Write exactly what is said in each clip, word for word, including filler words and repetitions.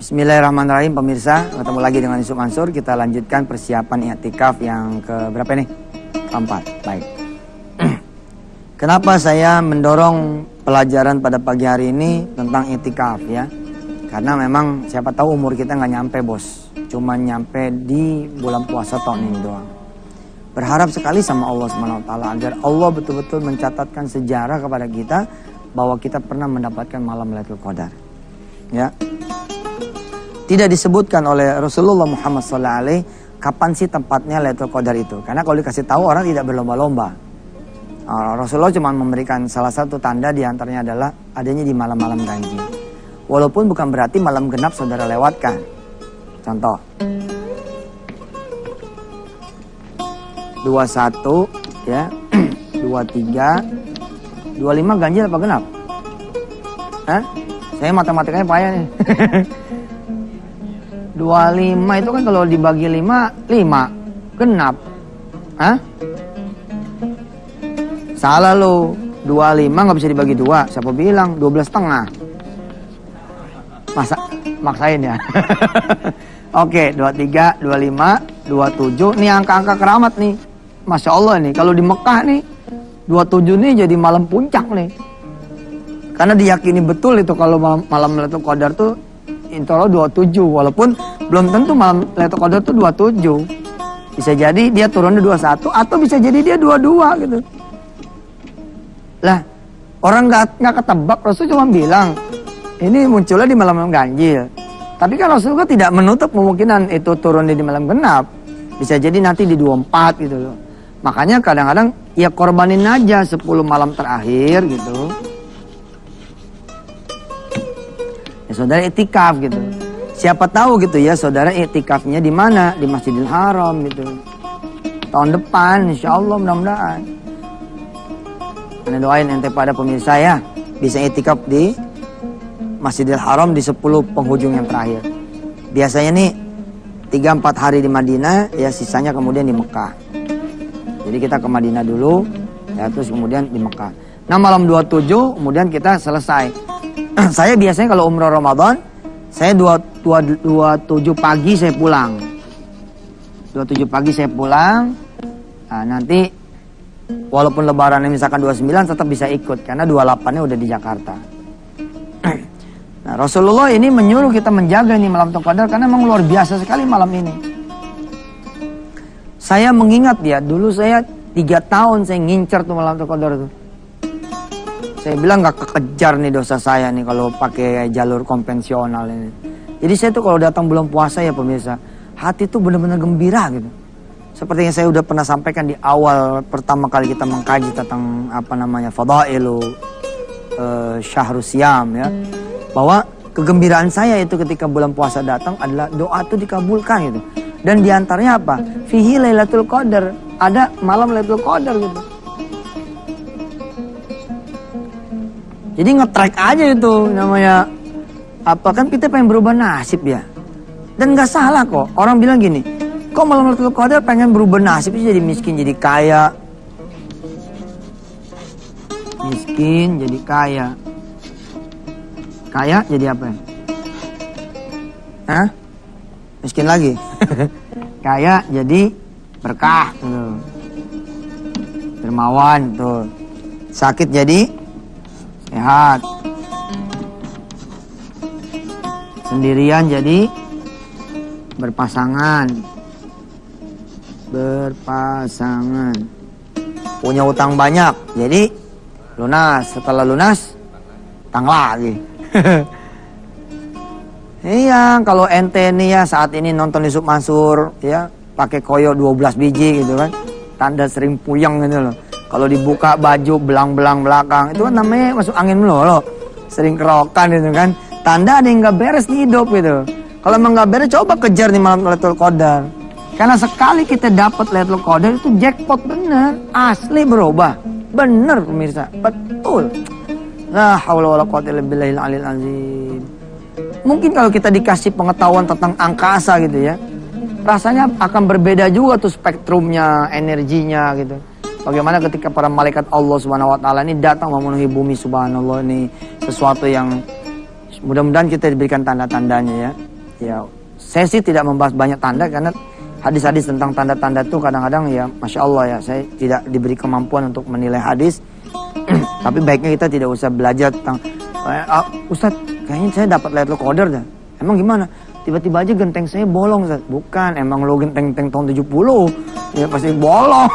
Bismillahirrahmanirrahim pemirsa, ketemu lagi dengan Yusuf Mansur. Kita lanjutkan persiapan i'tikaf yang ke berapa nih? Keempat. Baik. Kenapa saya mendorong pelajaran pada pagi hari ini tentang i'tikaf ya? Karena memang siapa tahu umur kita nggak nyampe bos, cuma nyampe di bulan puasa tahun ini doang. Berharap sekali sama Allah subhanahu wa taala agar Allah betul-betul mencatatkan sejarah kepada kita bahwa kita pernah mendapatkan malam Lailatul Qadar. Ya. Tidak disebutkan oleh Rasulullah Muhammad shallallahu alaihi wasallam kapan sih tempatnya Lailatul Qadar itu. Karena kalau dikasih tahu orang tidak berlomba-lomba. Uh, Rasulullah cuma memberikan salah satu tanda diantaranya adalah adanya di malam-malam ganjil. Walaupun bukan berarti malam genap saudara lewatkan. Contoh. dua puluh satu ya, dua puluh tiga, dua puluh lima ganjil apa genap? Hah? Saya matematikanya payah nih. dua puluh lima itu kan kalau dibagi lima, lima. Genap. Hah? Salah lo. dua puluh lima nggak bisa dibagi dua. Siapa bilang? dua belas setengah. Masa? Maksain ya. Oke, dua puluh tiga, dua puluh lima, dua puluh tujuh. Nih angka-angka keramat nih. Masya Allah nih. Kalau di Mekah nih, dua puluh tujuh nih jadi malam puncak nih. Karena diyakini betul itu kalau malam, malam Lailatul Qadar tuh insya Allah dua puluh tujuh. Walaupun belum tentu malam Lailatul Qadar tuh dua puluh tujuh. Bisa jadi dia turunnya dua puluh satu atau bisa jadi dia dua puluh dua gitu. Lah, orang nggak nggak ketebak. Rasul cuma bilang ini munculnya di malam ganjil. Tapi kan Rasul juga tidak menutup kemungkinan itu turunnya di malam genap. Bisa jadi nanti di dua puluh empat gitu loh. Makanya kadang-kadang ya korbanin aja sepuluh malam terakhir gitu. Ya saudara i'tikaf gitu. Siapa tahu gitu ya saudara i'tikafnya di mana? Di Masjidil Haram gitu. Tahun depan insya Allah mudah-mudahan. Anda doain ente pada pemirsa ya bisa i'tikaf di Masjidil Haram di sepuluh penghujung yang terakhir. Biasanya nih tiga empat hari di Madinah ya sisanya kemudian di Mekah. Jadi kita ke Madinah dulu ya terus kemudian di Mekah. Nah malam dua puluh tujuh kemudian kita selesai. Saya biasanya kalau umrah Ramadan saya dua puluh tujuh pagi saya pulang. dua puluh tujuh pagi saya pulang. Nah, nanti walaupun lebarannya misalkan dua puluh sembilan tetap bisa ikut karena dua puluh delapan-nya udah di Jakarta. Nah, Rasulullah ini menyuruh kita menjaga ini malam Lailatul Qadar karena memang luar biasa sekali malam ini. Saya mengingat ya, dulu saya tiga tahun saya ngincer tuh malam Lailatul Qadar itu. Saya bilang gak kekejar nih dosa saya nih kalau pakai jalur konvensional ini. Jadi saya tuh kalau datang bulan puasa ya pemirsa, hati tuh benar-benar gembira gitu. Seperti yang saya udah pernah sampaikan di awal pertama kali kita mengkaji tentang apa namanya fadailu uh, syahrus siyam ya. Bahwa kegembiraan saya itu ketika bulan puasa datang adalah doa itu dikabulkan gitu. Dan diantaranya apa? Fihi Lailatul Qadar. Ada malam Lailatul Qadar gitu. Jadi nge-track aja itu namanya. Apa kan kita pengen berubah nasib ya. Dan gak salah kok. Orang bilang gini. Kok malam Lailatul Qadar pengen berubah nasib jadi miskin jadi kaya. Miskin jadi kaya. Kaya jadi apa ya? Hah? Miskin lagi. Kaya jadi berkah tuh. Dermawan tuh. Sakit jadi sehat. Sendirian jadi berpasangan. Berpasangan. Punya utang banyak jadi lunas. Setelah lunas utang lagi. Iya, kalau ente nih ya saat ini nonton Yusuf Mansur ya pakai koyo dua belas biji gitu kan, tanda sering puyeng gitu loh. Kalau dibuka baju belang-belang belakang itu kan namanya masuk angin melulu, sering kerokan gitu kan, tanda ada yang nggak beres di hidup gitu. Kalau emang nggak beres coba kejar nih malam Lailatul Qadar. Karena sekali kita dapat Lailatul Qadar itu jackpot bener, asli berubah, bener pemirsa, betul. La haula wala quwwata illa billahil aliyil azim. Mungkin kalau kita dikasih pengetahuan tentang angkasa gitu ya, rasanya akan berbeda juga tuh spektrumnya, energinya gitu. Bagaimana ketika para malaikat Allah Subhanahu wa taala ini datang memenuhi bumi, subhanallah, ini sesuatu yang mudah-mudahan kita diberikan tanda-tandanya ya. Ya, saya sih tidak membahas banyak tanda karena hadis-hadis tentang tanda-tanda itu kadang-kadang ya Masya Allah ya, saya tidak diberi kemampuan untuk menilai hadis. Tapi baiknya kita tidak usah belajar tentang ah, Ustadz kayaknya saya dapat Lailatul Qadar dah. Emang gimana? Tiba-tiba aja genteng saya bolong Ustadz. Bukan, emang lo genteng-genteng tahun tujuh puluh ya pasti bolong.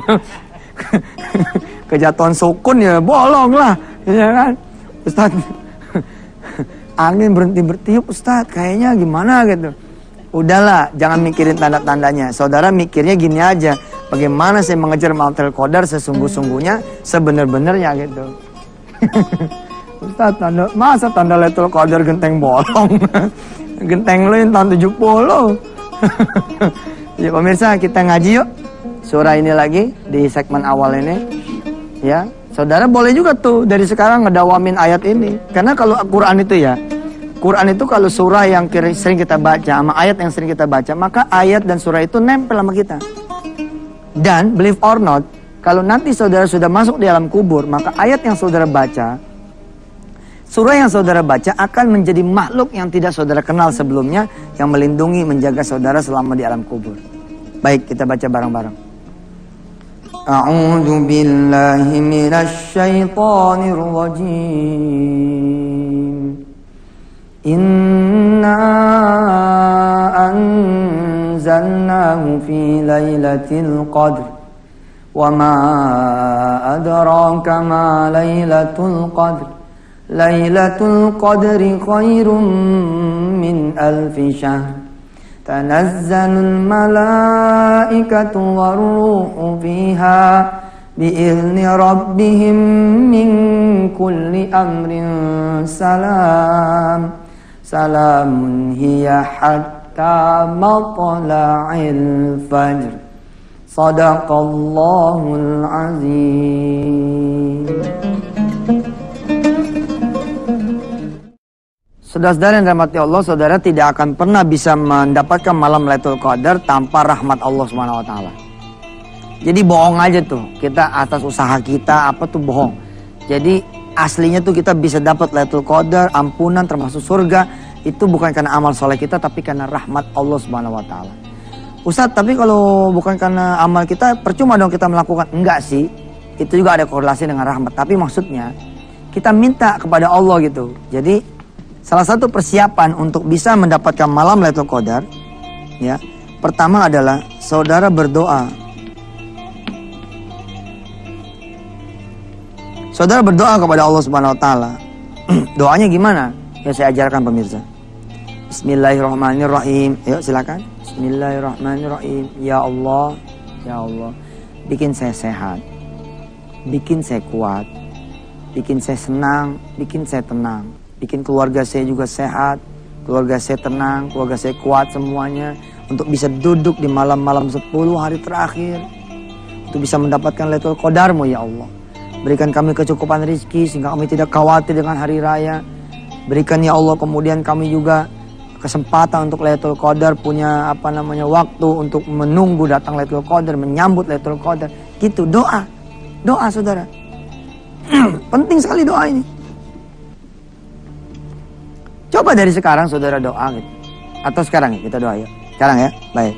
Kejatuhan sukun ya bolong lah, ya kan Ustadz. Angin berhenti bertiup Ustadz, kayaknya gimana gitu. Udahlah, jangan mikirin tanda-tandanya. Saudara mikirnya gini aja, bagaimana saya mengejar Lailatul Qadar sesungguh-sungguhnya, sebenar-benarnya gitu. Ustadz, tanda, masa tanda Lailatul Qadar genteng bolong? Genteng lu yang tahun tujuh puluh. Ya pemirsa, kita ngaji yuk surah ini lagi di segmen awal ini. Ya, saudara boleh juga tuh dari sekarang ngedawamin ayat ini. Karena kalau Quran itu ya, Quran itu kalau surah yang sering kita baca sama ayat yang sering kita baca, maka ayat dan surah itu nempel sama kita. Dan believe or not, kalau nanti saudara sudah masuk di alam kubur, maka ayat yang saudara baca, surah yang saudara baca akan menjadi makhluk yang tidak saudara kenal sebelumnya, yang melindungi, menjaga saudara selama di alam kubur. Baik, kita baca bareng-bareng. A'udzu billahi minasy syaithanir rajim. Inna anzalnahu fi lailatul qadr wa ma adraka ma lailatul qadr lailatul qadri khairum min alfi syahr tanazzalul malaikatu waruhu fiha bi'izni rabbihim min kulli amrin salam salamun hiya hatta matla'il fajr. Sadaqallahul azim. Saudara-saudara yang dirahmati Allah, saudara tidak akan pernah bisa mendapatkan malam Lailatul Qadar tanpa rahmat Allah Subhanahu wa taala. Jadi bohong aja tuh, kita atas usaha kita apa tuh bohong. Jadi aslinya tuh kita bisa dapat Lailatul Qadar, ampunan termasuk surga, itu bukan karena amal soleh kita tapi karena rahmat Allah Subhanahu wa taala. Ustadz, tapi kalau bukan karena amal kita percuma dong kita melakukan. Enggak sih, itu juga ada korelasi dengan rahmat. Tapi maksudnya kita minta kepada Allah gitu. Jadi salah satu persiapan untuk bisa mendapatkan malam Lailatul Qadar, ya, pertama adalah saudara berdoa. Saudara berdoa kepada Allah Subhanahu wa taala. Doanya gimana? Ya saya ajarkan pemirsa. Bismillahirrahmanirrahim. Ayo silakan. Bismillahirrahmanirrahim. Ya Allah, ya Allah, bikin saya sehat, bikin saya kuat, bikin saya senang, bikin saya tenang, bikin keluarga saya juga sehat, keluarga saya tenang, keluarga saya kuat semuanya, untuk bisa duduk di malam-malam sepuluh hari terakhir, untuk bisa mendapatkan Lailatul Qadar-Mu ya Allah. Berikan kami kecukupan rezeki sehingga kami tidak khawatir dengan hari raya. Berikan ya Allah kemudian kami juga kesempatan untuk Lailatul Qadar, punya apa namanya waktu untuk menunggu datang Lailatul Qadar, menyambut Lailatul Qadar. Gitu doa. Doa saudara. Penting sekali doa ini. Coba dari sekarang saudara doa gitu. Atau sekarang ya kita doa ya. Sekarang ya. Baik.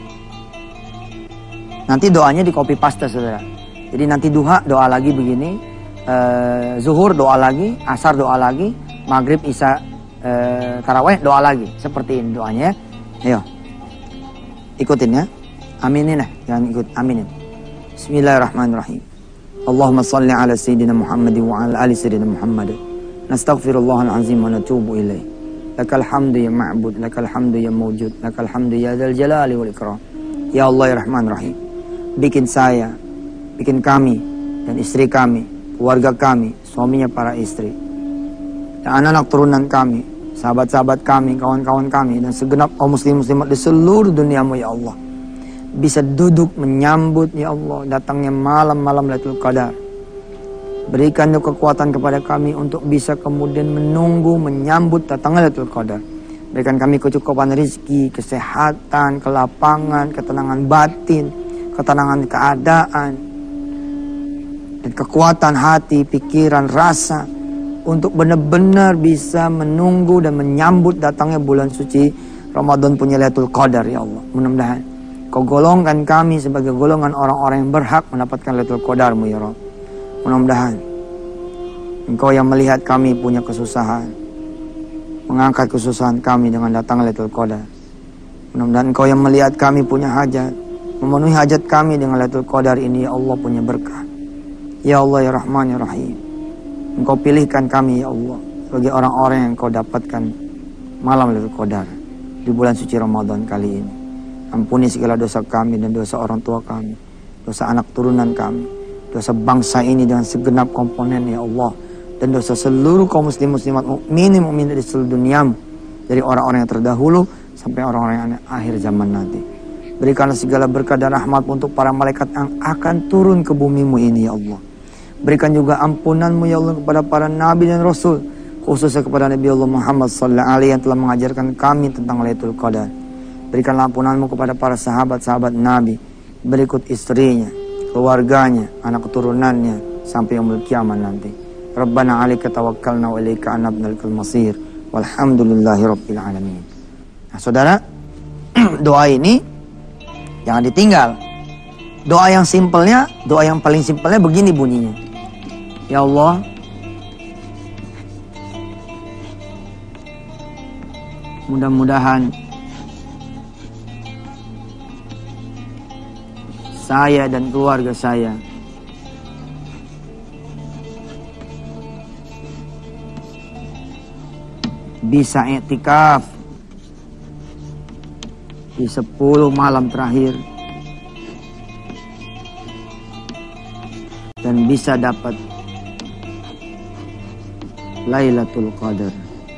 Nanti doanya di copy paste saudara. Jadi nanti duha doa lagi begini. Uh, zuhur doa lagi, asar doa lagi, maghrib isya uh, tarawih doa lagi, seperti ini doanya ya. Ayo ikutin ya, aminin ya, jangan ikut, aminin. Bismillahirrahmanirrahim. Allahumma salli ala sayyidina Muhammad wa ala ali sayyidina Muhammad. Nastaghfirullahal azim wa natubu ilaih. Lakal hamdu ya ma'bud, lakal hamdu ya mawjud, lakal hamdu ya dzal jalali wal ikram. Ya Allah ya Rahman Rahim, bikin saya, bikin kami dan istri kami, keluarga kami, suaminya para istri, dan anak-anak turunan kami, sahabat-sahabat kami, kawan-kawan kami, dan segenap kaum muslim muslimat di seluruh duniamu ya Allah, bisa duduk menyambut ya Allah datangnya malam-malam Lailatul Qadar. Berikan kekuatan kepada kami untuk bisa kemudian menunggu, menyambut datangnya Lailatul Qadar. Berikan kami kecukupan rezeki, kesehatan, kelapangan, ketenangan batin, ketenangan keadaan, dan kekuatan hati, pikiran, rasa untuk benar-benar bisa menunggu dan menyambut datangnya bulan suci Ramadan punya Lailatul Qadar ya Allah. Mudah-mudahan Kau golongkan kami sebagai golongan orang-orang yang berhak mendapatkan Lailatul Qadar-Mu ya Rabb. Mudah-mudahan Engkau yang melihat kami punya kesusahan, mengangkat kesusahan kami dengan datang Lailatul Qadar. Mudah-mudahan Engkau yang melihat kami punya hajat, memenuhi hajat kami dengan Lailatul Qadar ini ya Allah punya berkah. Ya Allah ya Rahman ya Rahim. Engkau pilihkan kami ya Allah sebagai orang-orang yang Engkau dapatkan malam Lailatul Qadar di bulan suci Ramadan kali ini. Ampuni segala dosa kami dan dosa orang tua kami, dosa anak turunan kami, dosa bangsa ini dengan segenap komponen ya Allah, dan dosa seluruh kaum muslim muslimat mukminin mukminat di seluruh dunia, dari orang-orang yang terdahulu sampai orang-orang yang akhir zaman nanti. Berikanlah segala berkah dan rahmat untuk para malaikat yang akan turun ke bumimu ini ya Allah. Berikan juga ampunanmu ya Allah kepada para nabi dan rasul, khususnya kepada Nabi Allah Muhammad sallallahu alaihi wasallam yang telah mengajarkan kami tentang Lailatul Qadar. Berikanlah ampunanmu kepada para sahabat-sahabat Nabi, berikut istrinya, keluarganya, anak keturunannya, sampai yaumul kiamat nanti. Rabbana 'alaika tawakkalna wa ilaika anabnal masir. Walhamdulillahi rabbil alamin. Nah, saudara, doa ini jangan ditinggal. Doa yang simpelnya, doa yang paling simpelnya begini bunyinya. Ya Allah, mudah-mudahan saya dan keluarga saya bisa i'tikaf di sepuluh malam terakhir dan bisa dapat Lailatul Qadar.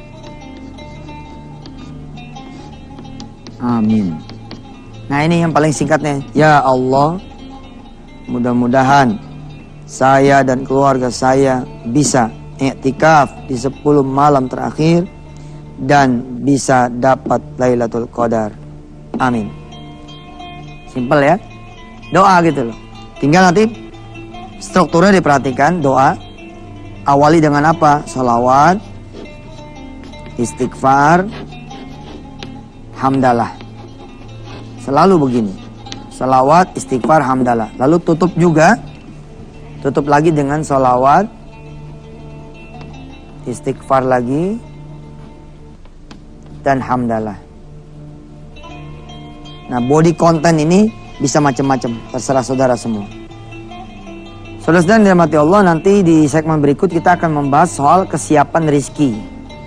Amin. Nah, ini yang paling singkatnya. Ya Allah, mudah-mudahan saya dan keluarga saya bisa i'tikaf di sepuluh malam terakhir dan bisa dapat Lailatul Qadar. Amin. Simpel ya. Doa gitu loh. Tinggal nanti strukturnya diperhatikan. Doa awali dengan apa? Salawat, istighfar, hamdalah. Selalu begini. Salawat, istighfar, hamdalah. Lalu tutup juga. Tutup lagi dengan salawat, istighfar lagi, dan hamdalah. Nah, body content ini bisa macam-macam. Terserah saudara semua. Saudara-saudara yang dirahmati Allah, nanti di segmen berikut kita akan membahas soal kesiapan rizki.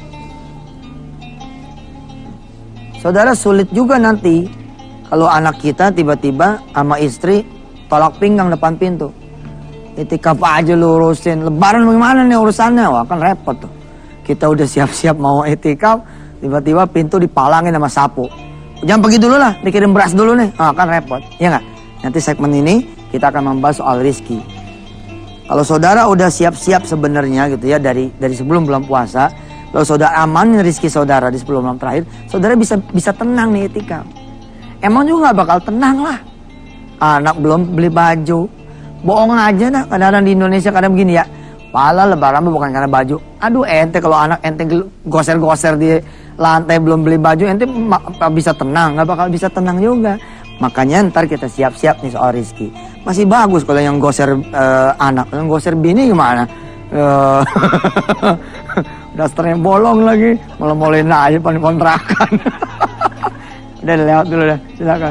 Saudara, sulit juga nanti kalau anak kita tiba-tiba sama istri tolak pinggang depan pintu. I'tikaf aja lu urusin. Lebaran bagaimana nih urusannya? Wah, kan repot tuh. Kita udah siap-siap mau i'tikaf, tiba-tiba pintu dipalangin sama sapu. Jangan pergi dulu lah, dikirim beras dulu nih. Ah, kan repot. Ya nggak? Nanti segmen ini kita akan membahas soal rizki. Kalau saudara udah siap-siap sebenarnya gitu ya dari dari sebelum bulan puasa, kalau saudara aman rizki saudara di sepuluh malam terakhir, saudara bisa bisa tenang nih i'tikaf. Emang juga gak bakal tenang lah. Anak belum beli baju. Bohong aja dah. Kadang-kadang di Indonesia kadang begini ya. Pala lebaran bukan karena baju. Aduh ente kalau anak ente goser-goser di lantai belum beli baju. Ente bisa tenang. Gak bakal bisa tenang juga. Makanya ntar kita siap-siap nih soal rizki. Masih bagus kalau yang goser uh, anak. Yang goser bini gimana? Uh, dasternya bolong lagi. Malah molain aja paling kontrakan. Udah lewat dulu dah, silakan.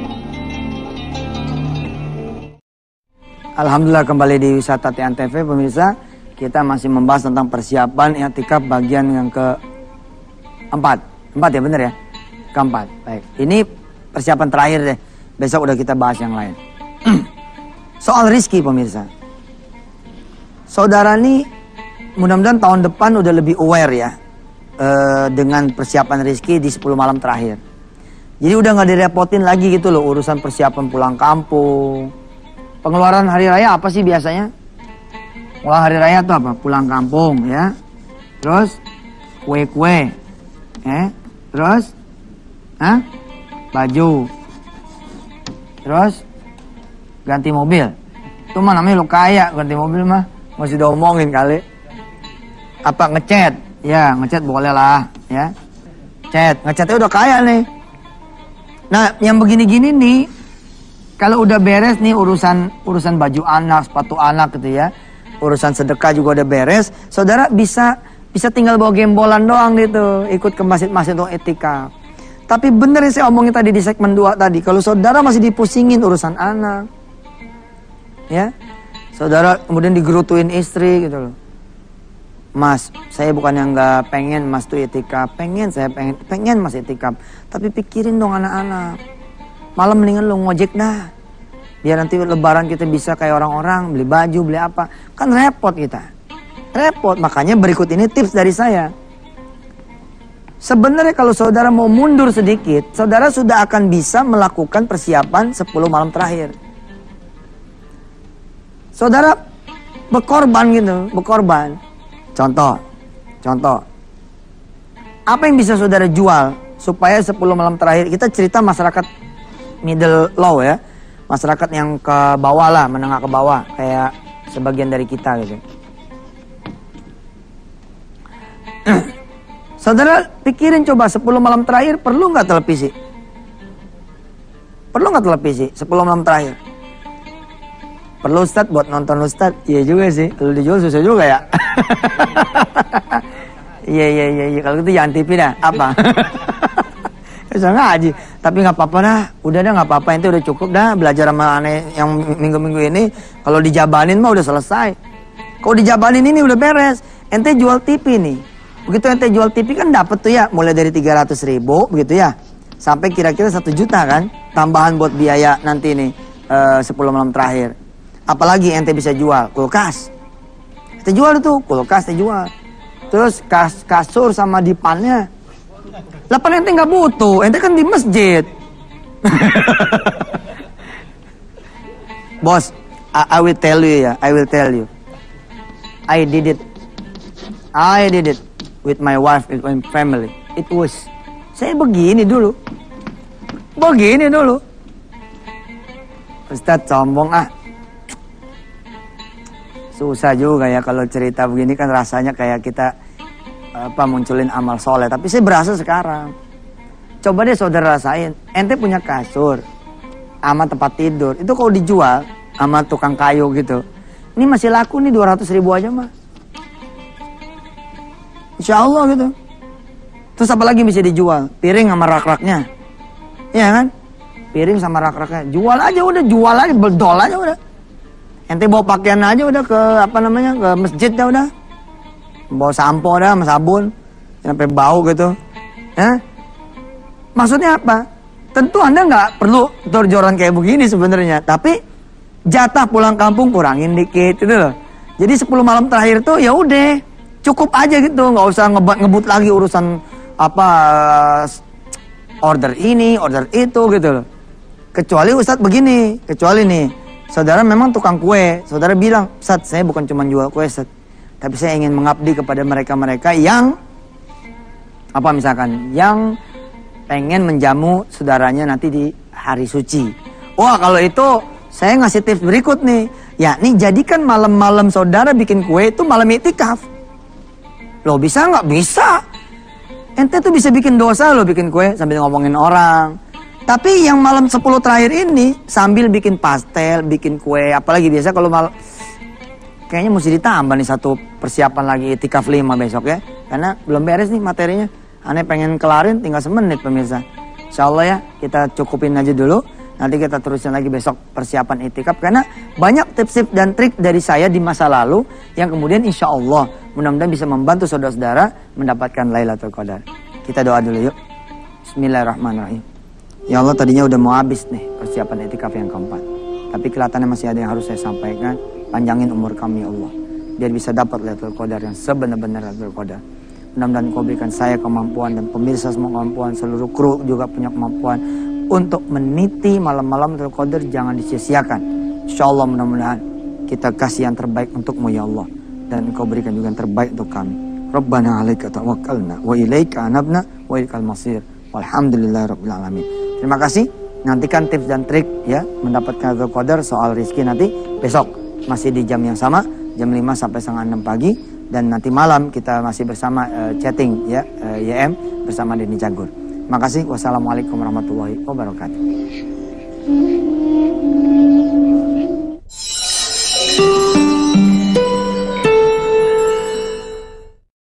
Alhamdulillah kembali di Wisata Tian T V pemirsa. Kita masih membahas tentang persiapan i'tikaf bagian yang keempat. Empat ya bener ya? Keempat. Baik. Ini persiapan terakhir deh. Besok udah kita bahas yang lain. Soal rizki pemirsa. Saudara nih mudah-mudahan tahun depan udah lebih aware ya. Eh, dengan persiapan rizki di sepuluh malam terakhir. Jadi udah gak direpotin lagi gitu loh urusan persiapan pulang kampung. Pengeluaran hari raya apa sih biasanya? Pengeluaran hari raya tuh apa? Pulang kampung ya. Terus kue-kue. Eh? Terus Hah? Baju. Terus ganti mobil. Itu mah namanya lo kaya, ganti mobil mah masih diomongin kali. Apa ngecat? Ya, ngecat boleh lah ya. ngechat, ngechatnya udah kaya nih. Nah, yang begini-gini nih, kalau udah beres nih urusan urusan baju anak, sepatu anak gitu ya, urusan sedekah juga udah beres, saudara bisa bisa tinggal bawa gembolan doang gitu, ikut ke masjid-masjid untuk etikaf. Tapi bener yang saya omongin tadi di segmen dua tadi, kalau saudara masih dipusingin urusan anak, ya, saudara kemudian digerutuin istri gitu loh. Mas, saya bukan yang nggak pengen mas tuh etikaf, pengen saya pengen pengen mas etikaf, tapi pikirin dong anak-anak. Malam mendingan lo ngojek dah, biar nanti lebaran kita bisa kayak orang-orang beli baju beli apa, kan repot kita, repot. Makanya berikut ini tips dari saya. Sebenarnya kalau saudara mau mundur sedikit, saudara sudah akan bisa melakukan persiapan sepuluh malam terakhir. Saudara berkorban gitu, berkorban. Contoh, contoh. Apa yang bisa saudara jual supaya sepuluh malam terakhir, kita cerita masyarakat middle low ya. Masyarakat yang ke bawah lah, menengah ke bawah. Kayak sebagian dari kita gitu. Saudara pikirin coba sepuluh malam terakhir perlu nggak televisi? Perlu nggak televisi sepuluh malam terakhir? Perlu Ustadz buat nonton Ustadz? Iya juga sih, kalau dijual susah juga ya. Iya iya iya iya, kalau gitu jangan T V dah. Apa? Bisa ngaji, tapi nggak apa-apa dah. Udah dah nggak apa-apa, ente udah cukup dah belajar sama aneh yang minggu-minggu ini. Kalau dijabanin mah udah selesai. Kalau dijabanin ini udah beres. Ente jual T V nih. Begitu ente jual T V kan dapat tuh ya, mulai dari tiga ratus ribu begitu ya, sampai kira-kira satu juta kan, tambahan buat biaya nanti nih uh, sepuluh malam terakhir. Apalagi ente bisa jual kulkas. Ente jual itu kulkas, ente jual. Terus kas, kasur sama dipannya. Lah pan ente nggak butuh, ente kan di masjid. Bos, I, I will tell you ya, I will tell you. I did it. I did it with my wife and my family. It was. Saya begini dulu. Begini dulu. Ustadz sombong ah. Susah juga ya kalau cerita begini kan rasanya kayak kita apa munculin amal soleh. Tapi saya berasa sekarang. Coba deh saudara rasain. Ente punya kasur sama tempat tidur. Itu kalau dijual sama tukang kayu gitu. Ini masih laku nih dua ratus ribu aja mah. Insya Allah gitu. Terus apa lagi bisa dijual? Piring sama rak-raknya. Iya kan? Piring sama rak-raknya. Jual aja udah. Jual aja. Bedol aja udah. Ente bawa pakaian aja udah ke apa namanya ke masjid dah udah, bawa sampo dah sama sabun, sampai bau gitu, ya. Maksudnya apa? Tentu anda nggak perlu jor-joran kayak begini sebenarnya, tapi jatah pulang kampung kurangin dikit gitu loh. Jadi sepuluh malam terakhir tuh ya udah cukup aja gitu, nggak usah ngebut-ngebut lagi urusan apa order ini, order itu gitu loh. Kecuali Ustadz begini, kecuali nih. Saudara memang tukang kue, saudara bilang, Ustadz saya bukan cuma jual kue Ustadz, tapi saya ingin mengabdi kepada mereka-mereka yang, apa misalkan, yang pengen menjamu saudaranya nanti di hari suci. Wah kalau itu, saya ngasih tips berikut nih, yakni jadikan malam-malam saudara bikin kue itu malam iktikaf. Loh bisa nggak? Bisa. Ente tuh bisa bikin dosa loh bikin kue sambil ngomongin orang. Tapi yang malam sepuluh terakhir ini sambil bikin pastel, bikin kue, apalagi biasa kalau malam kayaknya mesti ditambah nih satu persiapan lagi itikaf lima besok ya. Karena belum beres nih materinya. Aneh pengen kelarin tinggal semenit pemirsa. Insya Allah ya kita cukupin aja dulu. Nanti kita terusin lagi besok persiapan itikaf. Karena banyak tips-tips dan trik dari saya di masa lalu yang kemudian insya Allah mudah-mudahan bisa membantu saudara-saudara mendapatkan Lailatul Qadar. Kita doa dulu yuk. Bismillahirrahmanirrahim. Ya Allah tadinya udah mau habis nih persiapan itikaf yang keempat. Tapi kelihatannya masih ada yang harus saya sampaikan. Panjangin umur kami ya Allah. Biar bisa dapat Lailatul Qadar yang sebenar-benar Lailatul Qadar. Mudah-mudahan Kau berikan saya kemampuan dan pemirsa semua kemampuan. Seluruh kru juga punya kemampuan. Untuk meniti malam-malam Lailatul Qadar jangan disia-siakan. Insya Allah mudah-mudahan kita kasih yang terbaik untukmu ya Allah. Dan Kau berikan juga yang terbaik untuk kami. Rabbana alaika tawakkalna wa ilaika anabna wa ilaikal masir. Walhamdulillahirabbil alamin. Terima kasih. Nantikan tips dan trik ya mendapatkan Lailatul Qadar soal rezeki nanti besok masih di jam yang sama jam lima sampai setengah enam pagi Dan nanti malam kita masih bersama uh, chatting ya uh, Y M bersama Denny Cagur. Makasih. Wassalamualaikum warahmatullahi wabarakatuh.